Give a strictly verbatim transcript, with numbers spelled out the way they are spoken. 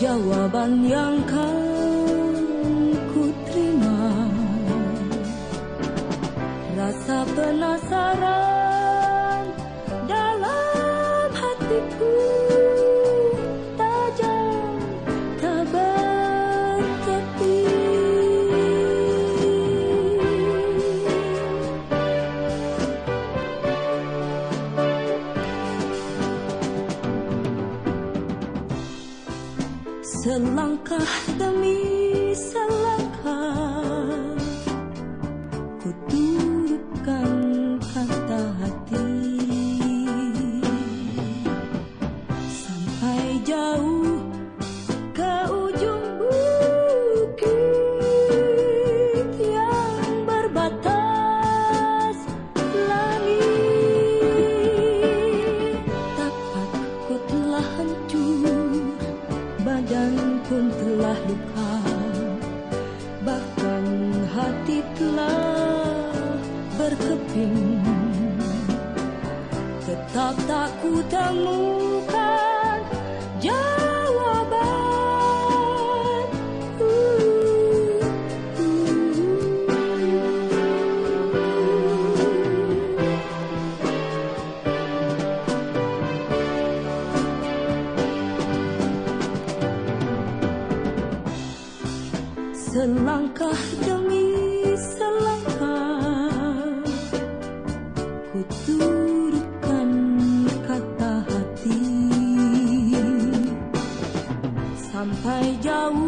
jawaban yang kan ku terima. Rasa penasaran dalam hatiku tajam tak bertepi. Selangkah demi selangkah ku turutkan kata hati, sampai jauh ke ujung bukit yang berbatas langit. Tapakku telah hancur, badan pun telah luka, bahkan hati telah berkeping. Tetap tak ku temukan jawaban. uh, uh. Selangkah demi selangkah ku turutkan kata hati, sampai jauh